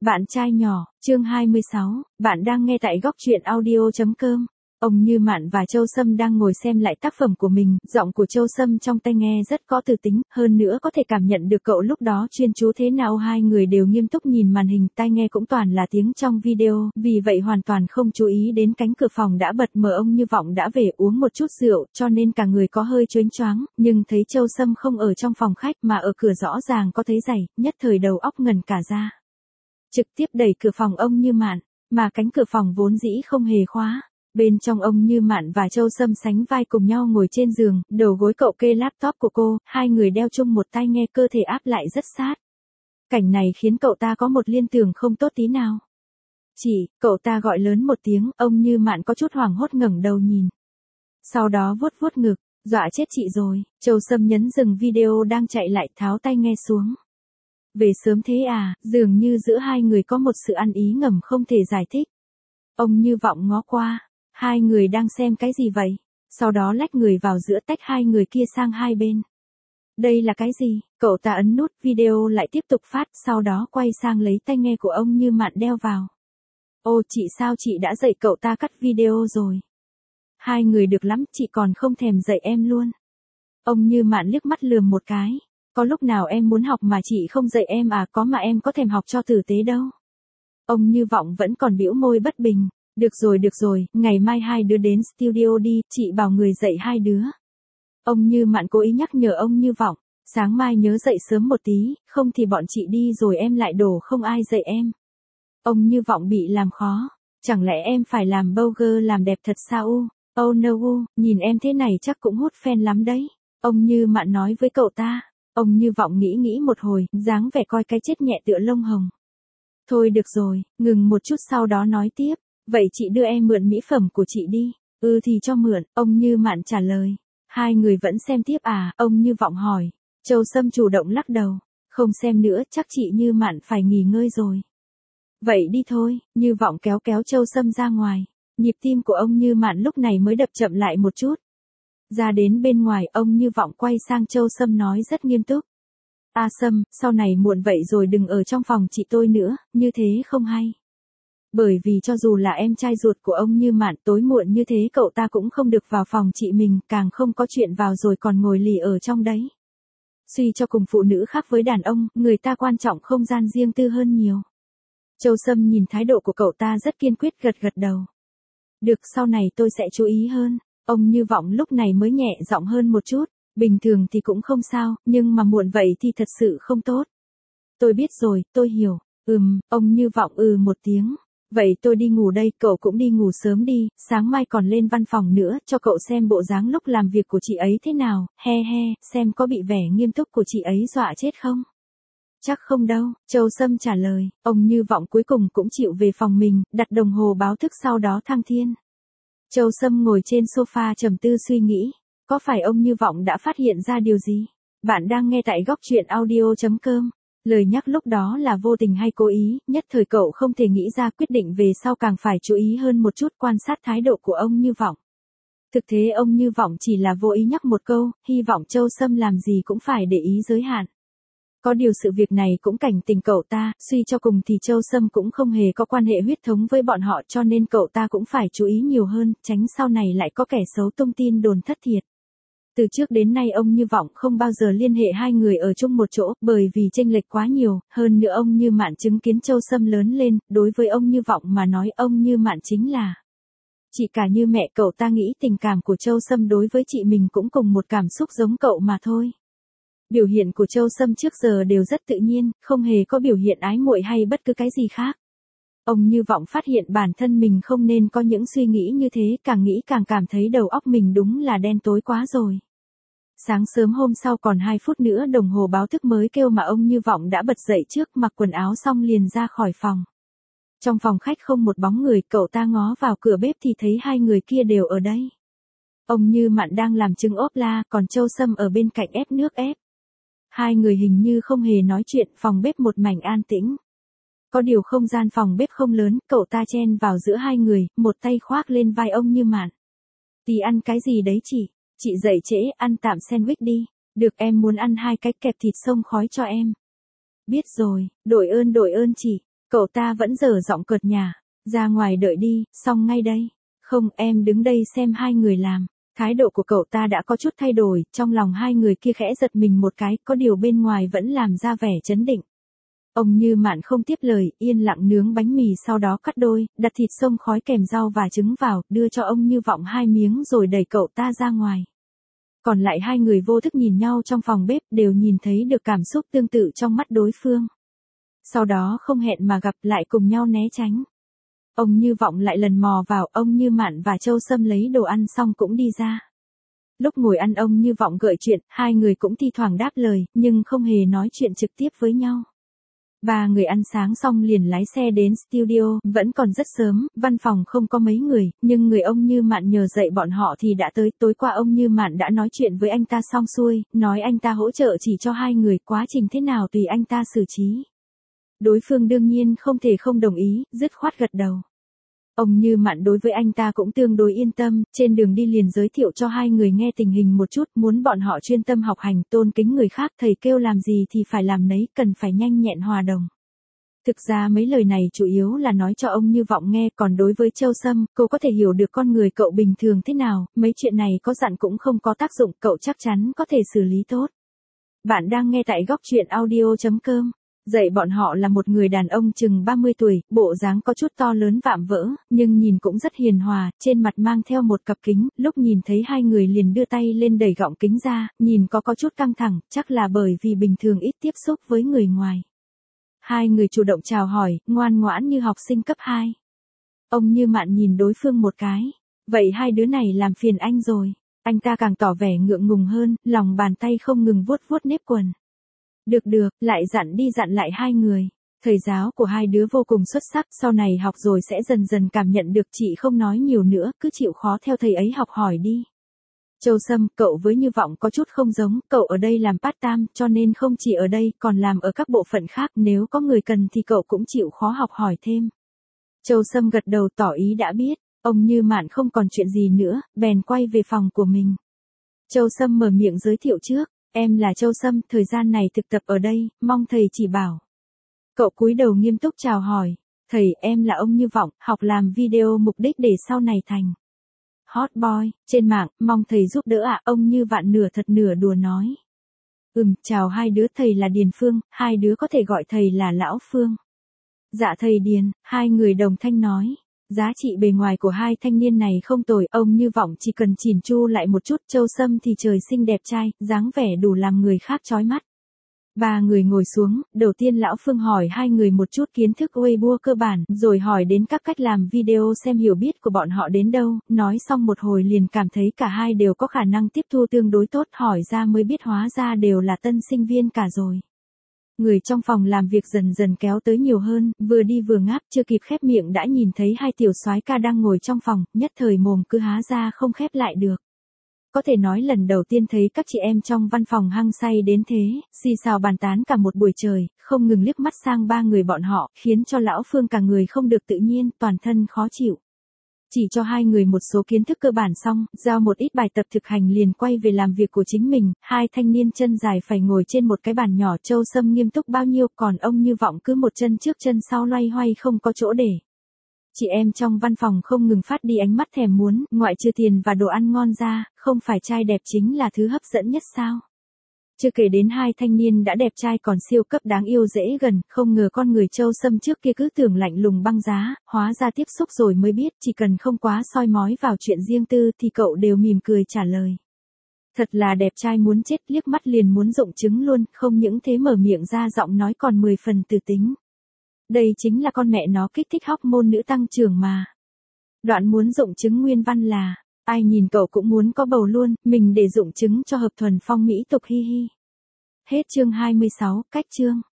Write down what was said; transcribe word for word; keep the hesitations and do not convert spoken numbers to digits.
Bạn trai nhỏ, chương hai mươi sáu, bạn đang nghe tại góc truyện audio.com. Ông Như Mạn và Châu Sâm đang ngồi xem lại tác phẩm của mình, giọng của Châu Sâm trong tai nghe rất có từ tính, hơn nữa có thể cảm nhận được cậu lúc đó chuyên chú thế nào. Hai người đều nghiêm túc nhìn màn hình, tai nghe cũng toàn là tiếng trong video, vì vậy hoàn toàn không chú ý đến cánh cửa phòng đã bật mở. Ông Như Vọng đã về uống một chút rượu, cho nên cả người có hơi chớnh choáng, nhưng thấy Châu Sâm không ở trong phòng khách mà ở cửa rõ ràng có thấy giày, nhất thời đầu óc ngẩn cả ra. Trực tiếp đẩy cửa phòng ông Như Mạn, mà cánh cửa phòng vốn dĩ không hề khóa. Bên trong ông Như Mạn và Châu Sâm sánh vai cùng nhau ngồi trên giường, đầu gối cậu kê laptop của cô, hai người đeo chung một tai nghe, cơ thể áp lại rất sát. Cảnh này khiến cậu ta có một liên tưởng không tốt tí nào. Chị, cậu ta gọi lớn một tiếng, ông Như Mạn có chút hoảng hốt ngẩng đầu nhìn. Sau đó vuốt vuốt ngực, dọa chết chị rồi. Châu Sâm nhấn dừng video đang chạy lại, tháo tai nghe xuống. Về sớm thế à, dường như giữa hai người có một sự ăn ý ngầm không thể giải thích. Ông Như Vọng ngó qua, hai người đang xem cái gì vậy? Sau đó lách người vào giữa, tách hai người kia sang hai bên. Đây là cái gì? Cậu ta ấn nút, video lại tiếp tục phát, sau đó quay sang lấy tai nghe của ông Như Mạn đeo vào. Ô chị, sao chị đã dạy cậu ta cắt video rồi? Hai người được lắm, chị còn không thèm dạy em luôn. Ông Như Mạn liếc mắt lườm một cái. Có lúc nào em muốn học mà chị không dạy em à? Có, mà em có thèm học cho tử tế đâu. Ông Như Vọng vẫn còn bĩu môi bất bình. Được rồi được rồi, ngày mai hai đứa đến studio đi, chị bảo người dạy hai đứa. Ông Như Mạn cố ý nhắc nhở ông Như Vọng, sáng mai nhớ dậy sớm một tí, không thì bọn chị đi rồi em lại đổ không ai dạy em. Ông Như Vọng bị làm khó, chẳng lẽ em phải làm blogger làm đẹp thật sao u? Oh no u, nhìn em thế này chắc cũng hút fan lắm đấy. Ông Như Mạn nói với cậu ta. Ông Như Vọng nghĩ nghĩ một hồi, dáng vẻ coi cái chết nhẹ tựa lông hồng. Thôi được rồi, ngừng một chút sau đó nói tiếp. Vậy chị đưa em mượn mỹ phẩm của chị đi. Ừ thì cho mượn, ông Như Mạn trả lời. Hai người vẫn xem tiếp à, ông Như Vọng hỏi. Châu Sâm chủ động lắc đầu. Không xem nữa, chắc chị Như Mạn phải nghỉ ngơi rồi. Vậy đi thôi, Như Vọng kéo kéo Châu Sâm ra ngoài. Nhịp tim của ông Như Mạn lúc này mới đập chậm lại một chút. Ra đến bên ngoài, ông Như Vọng quay sang Châu Sâm nói rất nghiêm túc. A Sâm, sau này muộn vậy rồi đừng ở trong phòng chị tôi nữa, như thế không hay. Bởi vì cho dù là em trai ruột của ông Như Mạn, tối muộn như thế cậu ta cũng không được vào phòng chị mình, càng không có chuyện vào rồi còn ngồi lì ở trong đấy. Suy cho cùng phụ nữ khác với đàn ông, người ta quan trọng không gian riêng tư hơn nhiều. Châu Sâm nhìn thái độ của cậu ta rất kiên quyết, gật gật đầu. Được, sau này tôi sẽ chú ý hơn. Ông Như Vọng lúc này mới nhẹ giọng hơn một chút. Bình thường thì cũng không sao, nhưng mà muộn vậy thì thật sự không tốt. Tôi biết rồi, tôi hiểu. Ừm, ông Như Vọng ừ một tiếng. Vậy tôi đi ngủ đây, cậu cũng đi ngủ sớm đi, sáng mai còn lên văn phòng nữa, cho cậu xem bộ dáng lúc làm việc của chị ấy thế nào, he he, xem có bị vẻ nghiêm túc của chị ấy dọa chết không? Chắc không đâu, Châu Sâm trả lời. Ông Như Vọng cuối cùng cũng chịu về phòng mình, đặt đồng hồ báo thức sau đó thăng thiên. Châu Sâm ngồi trên sofa trầm tư suy nghĩ. Có phải ông Như Vọng đã phát hiện ra điều gì? Bạn đang nghe tại góc truyện audio.com. Lời nhắc lúc đó là vô tình hay cố ý, nhất thời cậu không thể nghĩ ra, quyết định về sau càng phải chú ý hơn một chút, quan sát thái độ của ông Như Vọng. Thực thế ông Như Vọng chỉ là vô ý nhắc một câu, hy vọng Châu Sâm làm gì cũng phải để ý giới hạn. Có điều sự việc này cũng cảnh tình cậu ta, suy cho cùng thì Châu Sâm cũng không hề có quan hệ huyết thống với bọn họ, cho nên cậu ta cũng phải chú ý nhiều hơn, tránh sau này lại có kẻ xấu tung tin đồn thất thiệt. Từ trước đến nay ông Như Vọng không bao giờ liên hệ hai người ở chung một chỗ, bởi vì chênh lệch quá nhiều, hơn nữa ông Như Mạn chứng kiến Châu Sâm lớn lên, đối với ông Như Vọng mà nói ông Như Mạn chính là chị cả như mẹ. Cậu ta nghĩ tình cảm của Châu Sâm đối với chị mình cũng cùng một cảm xúc giống cậu mà thôi. Biểu hiện của Châu Sâm trước giờ đều rất tự nhiên, không hề có biểu hiện ái muội hay bất cứ cái gì khác. Ông Như Vọng phát hiện bản thân mình không nên có những suy nghĩ như thế, càng nghĩ càng cảm thấy đầu óc mình đúng là đen tối quá rồi. Sáng sớm hôm sau còn hai phút nữa đồng hồ báo thức mới kêu mà ông Như Vọng đã bật dậy trước, mặc quần áo xong liền ra khỏi phòng. Trong phòng khách không một bóng người, cậu ta ngó vào cửa bếp thì thấy hai người kia đều ở đây. Ông Như Mạn đang làm trứng ốp la, còn Châu Sâm ở bên cạnh ép nước ép. Hai người hình như không hề nói chuyện, phòng bếp một mảnh an tĩnh. Có điều không gian phòng bếp không lớn, cậu ta chen vào giữa hai người, một tay khoác lên vai ông Như Mạn. Tí ăn cái gì đấy chị? Chị dậy trễ, ăn tạm sandwich đi. Được, em muốn ăn hai cái kẹp thịt xông khói cho em. Biết rồi, đội ơn đội ơn chị. Cậu ta vẫn dở giọng cợt nhả, ra ngoài đợi đi, xong ngay đây. Không, em đứng đây xem hai người làm. Thái độ của cậu ta đã có chút thay đổi, trong lòng hai người kia khẽ giật mình một cái, có điều bên ngoài vẫn làm ra vẻ trấn định. Ông Như Mạn không tiếp lời, yên lặng nướng bánh mì sau đó cắt đôi, đặt thịt xông khói kèm rau và trứng vào, đưa cho ông Như Vọng hai miếng rồi đẩy cậu ta ra ngoài. Còn lại hai người vô thức nhìn nhau trong phòng bếp, đều nhìn thấy được cảm xúc tương tự trong mắt đối phương. Sau đó không hẹn mà gặp lại cùng nhau né tránh. Ông Như Vọng lại lần mò vào, ông Như Mạn và Châu Sâm lấy đồ ăn xong cũng đi ra. Lúc ngồi ăn ông Như Vọng gợi chuyện, hai người cũng thi thoảng đáp lời, nhưng không hề nói chuyện trực tiếp với nhau. Ba người ăn sáng xong liền lái xe đến studio, vẫn còn rất sớm, văn phòng không có mấy người, nhưng người ông Như Mạn nhờ dậy bọn họ thì đã tới. Tối qua ông Như Mạn đã nói chuyện với anh ta xong xuôi, nói anh ta hỗ trợ chỉ cho hai người, quá trình thế nào tùy anh ta xử trí. Đối phương đương nhiên không thể không đồng ý, dứt khoát gật đầu. Ông Như Mạn đối với anh ta cũng tương đối yên tâm, trên đường đi liền giới thiệu cho hai người nghe tình hình một chút, muốn bọn họ chuyên tâm học hành, tôn kính người khác, thầy kêu làm gì thì phải làm nấy, cần phải nhanh nhẹn hòa đồng. Thực ra mấy lời này chủ yếu là nói cho ông Như Vọng nghe, còn đối với Châu Sâm, cô có thể hiểu được con người cậu bình thường thế nào, mấy chuyện này có dặn cũng không có tác dụng, cậu chắc chắn có thể xử lý tốt. Bạn đang nghe tại góc truyện audio chấm com. Dạy bọn họ là một người đàn ông chừng ba mươi tuổi, bộ dáng có chút to lớn vạm vỡ, nhưng nhìn cũng rất hiền hòa, trên mặt mang theo một cặp kính, lúc nhìn thấy hai người liền đưa tay lên đẩy gọng kính ra, nhìn có có chút căng thẳng, chắc là bởi vì bình thường ít tiếp xúc với người ngoài. Hai người chủ động chào hỏi, ngoan ngoãn như học sinh cấp hai. Ông Như Mạn nhìn đối phương một cái, vậy hai đứa này làm phiền anh rồi. Anh ta càng tỏ vẻ ngượng ngùng hơn, lòng bàn tay không ngừng vuốt vuốt nếp quần. Được được, lại dặn đi dặn lại hai người. Thầy giáo của hai đứa vô cùng xuất sắc, sau này học rồi sẽ dần dần cảm nhận được, chị không nói nhiều nữa, cứ chịu khó theo thầy ấy học hỏi đi. Châu Sâm, cậu với Như Vọng có chút không giống, cậu ở đây làm part time, cho nên không chỉ ở đây, còn làm ở các bộ phận khác, nếu có người cần thì cậu cũng chịu khó học hỏi thêm. Châu Sâm gật đầu tỏ ý đã biết, ông Như Mạn không còn chuyện gì nữa, bèn quay về phòng của mình. Châu Sâm mở miệng giới thiệu trước. Em là Châu Sâm, thời gian này thực tập ở đây, mong thầy chỉ bảo. Cậu cúi đầu nghiêm túc chào hỏi. Thầy, em là ông Như Vọng, học làm video mục đích để sau này thành hot boy, trên mạng, mong thầy giúp đỡ ạ, ông Như Vạn nửa thật nửa đùa nói. Ừm, chào hai đứa, thầy là Điền Phương, hai đứa có thể gọi thầy là Lão Phương. Dạ thầy Điền, hai người đồng thanh nói. Giá trị bề ngoài của hai thanh niên này không tồi, ông Như Vọng chỉ cần chỉn chu lại một chút, Châu Sâm thì trời sinh đẹp trai, dáng vẻ đủ làm người khác chói mắt. Ba người ngồi xuống, đầu tiên Lão Phương hỏi hai người một chút kiến thức Weibo cơ bản, rồi hỏi đến các cách làm video xem hiểu biết của bọn họ đến đâu, nói xong một hồi liền cảm thấy cả hai đều có khả năng tiếp thu tương đối tốt, hỏi ra mới biết hóa ra đều là tân sinh viên cả rồi. Người trong phòng làm việc dần dần kéo tới nhiều hơn, vừa đi vừa ngáp, chưa kịp khép miệng đã nhìn thấy hai tiểu soái ca đang ngồi trong phòng, nhất thời mồm cứ há ra không khép lại được. Có thể nói lần đầu tiên thấy các chị em trong văn phòng hăng say đến thế, xì xào bàn tán cả một buổi trời, không ngừng liếc mắt sang ba người bọn họ, khiến cho Lão Phương cả người không được tự nhiên, toàn thân khó chịu. Chỉ cho hai người một số kiến thức cơ bản xong, giao một ít bài tập thực hành liền quay về làm việc của chính mình, hai thanh niên chân dài phải ngồi trên một cái bàn nhỏ. Châu Sâm nghiêm túc bao nhiêu, còn ông Như Vọng cứ một chân trước chân sau loay hoay không có chỗ để. Chị em trong văn phòng không ngừng phát đi ánh mắt thèm muốn, ngoại trừ tiền và đồ ăn ngon ra, không phải trai đẹp chính là thứ hấp dẫn nhất sao. Chưa kể đến hai thanh niên đã đẹp trai còn siêu cấp đáng yêu dễ gần, không ngờ con người Châu Sâm trước kia cứ tưởng lạnh lùng băng giá, hóa ra tiếp xúc rồi mới biết, chỉ cần không quá soi mói vào chuyện riêng tư thì cậu đều mỉm cười trả lời. Thật là đẹp trai muốn chết, liếc mắt liền muốn rụng trứng luôn, không những thế mở miệng ra giọng nói còn mười phần từ tính. Đây chính là con mẹ nó kích thích hormone nữ tăng trưởng mà. Đoạn muốn rụng trứng nguyên văn là, ai nhìn cậu cũng muốn có bầu luôn, mình để rụng trứng cho hợp thuần phong mỹ tục hi hi. Hết chương hai mươi sáu, cách chương.